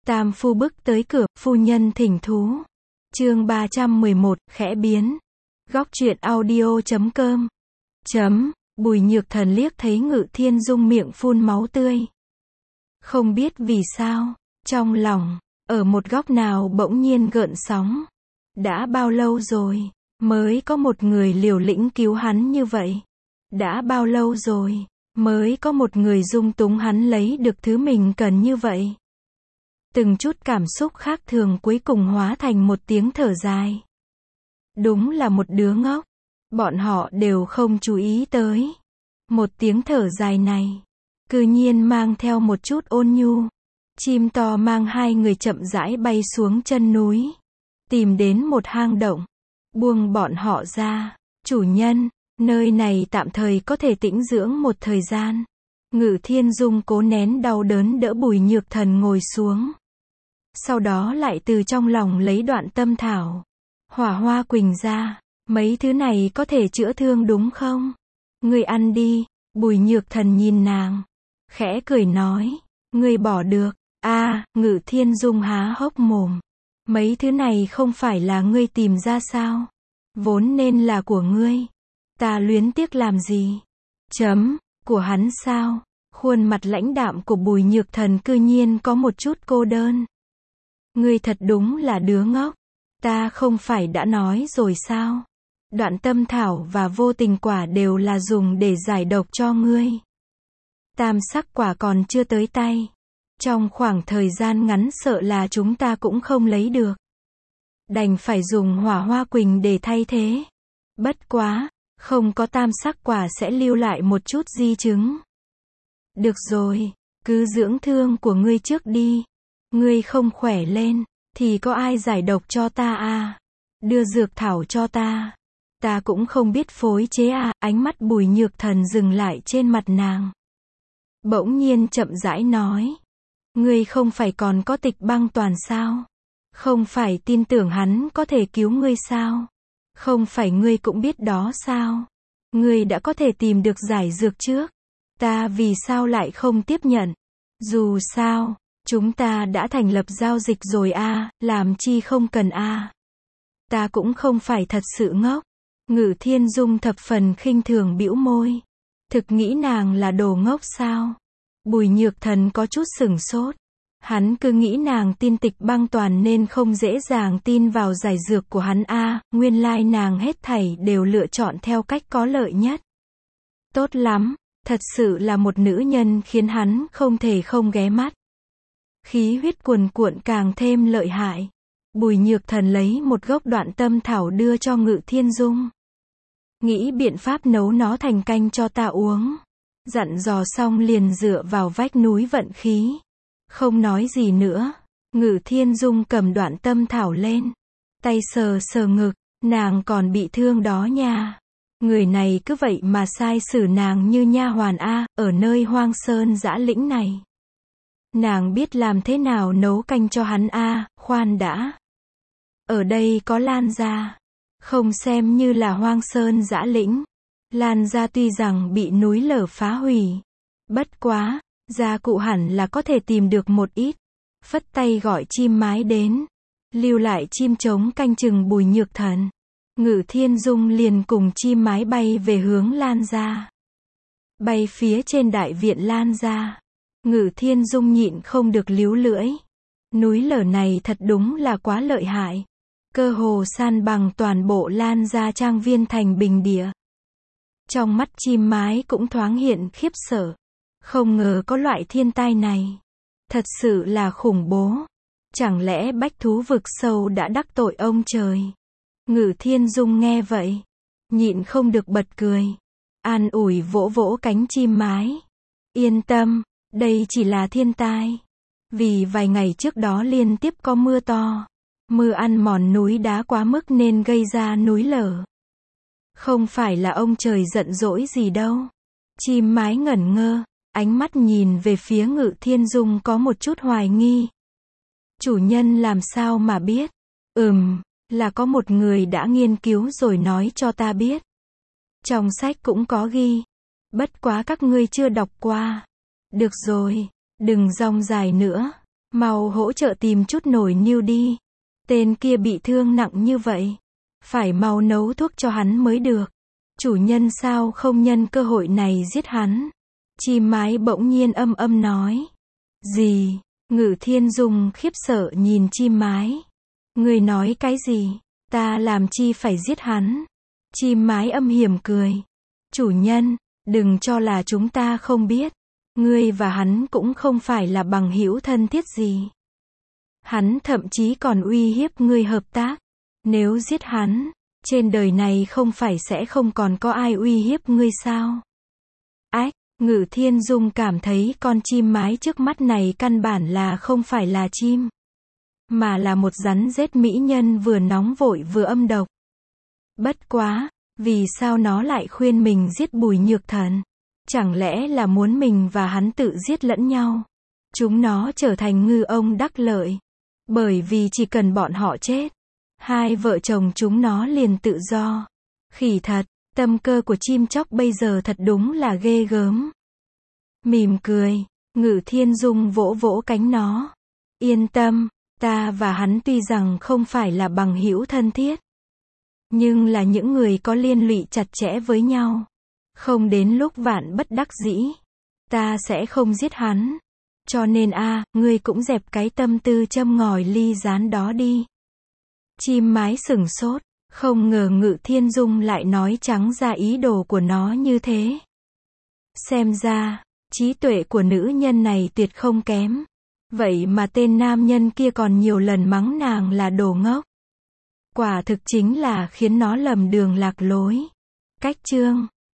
Tam phu bước tới cửa, phu nhân thỉnh thú. Chương 311, khẽ biến. Góc truyện audio.com. Bùi Nhược Thần liếc thấy Ngự Thiên Dung miệng phun máu tươi. Không biết vì sao, trong lòng, ở một góc nào bỗng nhiên gợn sóng. Đã bao lâu rồi, mới có một người liều lĩnh cứu hắn như vậy? Đã bao lâu rồi, mới có một người dung túng hắn lấy được thứ mình cần như vậy? Từng chút cảm xúc khác thường cuối cùng hóa thành một tiếng thở dài. Đúng là một đứa ngốc. Bọn họ đều không chú ý tới. Một tiếng thở dài này, cư nhiên mang theo một chút ôn nhu. Chim to mang hai người chậm rãi bay xuống chân núi. Tìm đến một hang động. Buông bọn họ ra. Chủ nhân, nơi này tạm thời có thể tĩnh dưỡng một thời gian. Ngự Thiên Dung cố nén đau đớn đỡ Bùi Nhược Thần ngồi xuống. Sau đó lại từ trong lòng lấy đoạn tâm thảo, hỏa hoa quỳnh ra. Mấy thứ này có thể chữa thương đúng không? Ngươi ăn đi. Bùi Nhược Thần nhìn nàng, khẽ cười nói. Ngươi bỏ được. Ngự Thiên Dung há hốc mồm. Mấy thứ này không phải là ngươi tìm ra sao? Vốn nên là của ngươi. Ta luyến tiếc làm gì? Của hắn sao? Khuôn mặt lãnh đạm của Bùi Nhược Thần cư nhiên có một chút cô đơn. Ngươi thật đúng là đứa ngốc. Ta không phải đã nói rồi sao? Đoạn tâm thảo và vô tình quả đều là dùng để giải độc cho ngươi. Tam sắc quả còn chưa tới tay. Trong khoảng thời gian ngắn sợ là chúng ta cũng không lấy được. Đành phải dùng hỏa hoa quỳnh để thay thế. Bất quá, không có tam sắc quả sẽ lưu lại một chút di chứng. Được rồi, cứ dưỡng thương của ngươi trước đi. Ngươi không khỏe lên, thì có ai giải độc cho ta à? Đưa dược thảo cho ta. Ta cũng không biết phối chế à? Ánh mắt Bùi Nhược Thần dừng lại trên mặt nàng. Bỗng nhiên chậm rãi nói. Ngươi không phải còn có Tịch Băng Toàn sao? Không phải tin tưởng hắn có thể cứu ngươi sao? Không phải ngươi cũng biết đó sao? Ngươi đã có thể tìm được giải dược trước. Ta vì sao lại không tiếp nhận? Dù sao, chúng ta đã thành lập giao dịch rồi à, làm chi không cần à? Ta cũng không phải thật sự ngốc. Ngự Thiên Dung thập phần khinh thường bĩu môi. Thực nghĩ nàng là đồ ngốc sao? Bùi Nhược Thần có chút sửng sốt. Hắn cứ nghĩ nàng tin Tịch Băng Toàn nên không dễ dàng tin vào giải dược của hắn à, nguyên lai nàng hết thảy đều lựa chọn theo cách có lợi nhất. Tốt lắm, thật sự là một nữ nhân khiến hắn không thể không ghé mắt. Khí huyết cuồn cuộn càng thêm lợi hại. Bùi Nhược Thần lấy một gốc đoạn tâm thảo đưa cho Ngự Thiên Dung. Nghĩ biện pháp nấu nó thành canh cho ta uống. Dặn dò xong liền dựa vào vách núi vận khí. Không nói gì nữa. Ngự Thiên Dung cầm đoạn tâm thảo lên. Tay sờ sờ ngực. Nàng còn bị thương đó nha. Người này cứ vậy mà sai xử nàng như nha hoàn a, ở nơi hoang sơn dã lĩnh này. Nàng biết làm thế nào nấu canh cho hắn a, khoan đã. Ở đây có Lan gia. Không xem như là hoang sơn dã lĩnh. Lan gia tuy rằng bị núi lở phá hủy. Bất quá, gia cụ hẳn là có thể tìm được một ít. Phất tay gọi chim mái đến. Lưu lại chim trống canh chừng Bùi Nhược Thần. Ngự Thiên Dung liền cùng chim mái bay về hướng Lan gia. Bay phía trên đại viện Lan gia. Ngự Thiên Dung nhịn không được líu lưỡi. Núi lở này thật đúng là quá lợi hại. Cơ hồ san bằng toàn bộ Lan gia trang viên thành bình địa. Trong mắt chim mái cũng thoáng hiện khiếp sợ. Không ngờ có loại thiên tai này. Thật sự là khủng bố. Chẳng lẽ bách thú vực sâu đã đắc tội ông trời? Ngự Thiên Dung nghe vậy, nhịn không được bật cười. An ủi vỗ vỗ cánh chim mái. Yên tâm, đây chỉ là thiên tai. Vì vài ngày trước đó liên tiếp có mưa to. Mưa ăn mòn núi đá quá mức nên gây ra núi lở. Không phải là ông trời giận dỗi gì đâu. Chim mái ngẩn ngơ, ánh mắt nhìn về phía Ngự Thiên Dung có một chút hoài nghi. Chủ nhân làm sao mà biết? Là có một người đã nghiên cứu rồi nói cho ta biết. Trong sách cũng có ghi. Bất quá các ngươi chưa đọc qua. Được rồi, đừng rong dài nữa. Mau hỗ trợ tìm chút nồi niêu đi. Tên kia bị thương nặng như vậy. Phải mau nấu thuốc cho hắn mới được. Chủ nhân sao không nhân cơ hội này giết hắn? Chim mái bỗng nhiên âm âm nói. Gì? Ngự Thiên Dung khiếp sợ nhìn chim mái. Ngươi nói cái gì? Ta làm chi phải giết hắn? Chim mái âm hiểm cười. Chủ nhân, đừng cho là chúng ta không biết. Ngươi và hắn cũng không phải là bằng hữu thân thiết gì. Hắn thậm chí còn uy hiếp ngươi hợp tác. Nếu giết hắn, trên đời này không phải sẽ không còn có ai uy hiếp ngươi sao? Ách, Ngự Thiên Dung cảm thấy con chim mái trước mắt này căn bản là không phải là chim, mà là một rắn rết mỹ nhân vừa nóng vội vừa âm độc. Bất quá, vì sao nó lại khuyên mình giết Bùi Nhược Thần? Chẳng lẽ là muốn mình và hắn tự giết lẫn nhau? Chúng nó trở thành ngư ông đắc lợi. Bởi vì chỉ cần bọn họ chết, hai vợ chồng chúng nó liền tự do. Khỉ thật, tâm cơ của chim chóc bây giờ thật đúng là ghê gớm. Mỉm cười, Ngự Thiên Dung vỗ vỗ cánh nó. Yên tâm, ta và hắn tuy rằng không phải là bằng hữu thân thiết, nhưng là những người có liên lụy chặt chẽ với nhau. Không đến lúc vạn bất đắc dĩ, ta sẽ không giết hắn. Cho nên ngươi cũng dẹp cái tâm tư châm ngòi ly gián đó đi. Chim mái sửng sốt, không ngờ Ngự Thiên Dung lại nói trắng ra ý đồ của nó như thế. Xem ra, trí tuệ của nữ nhân này tuyệt không kém. Vậy mà tên nam nhân kia còn nhiều lần mắng nàng là đồ ngốc. Quả thực chính là khiến nó lầm đường lạc lối. Cách chương